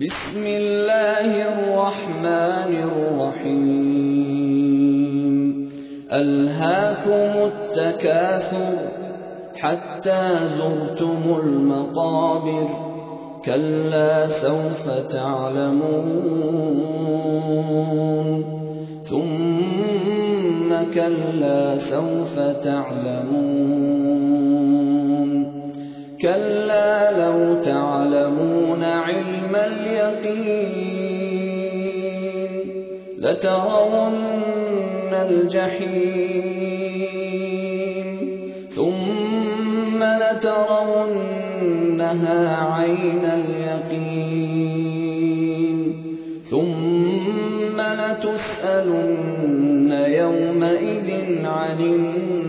بسم الله الرحمن الرحيم ألهاكم التكاثر حتى زرتم المقابر كلا سوف تعلمون ثم كلا سوف تعلمون كلا لو تعلمون علم اليقين لترون الجحيم ثم لترونها عين اليقين ثم لتسألن يومئذ عن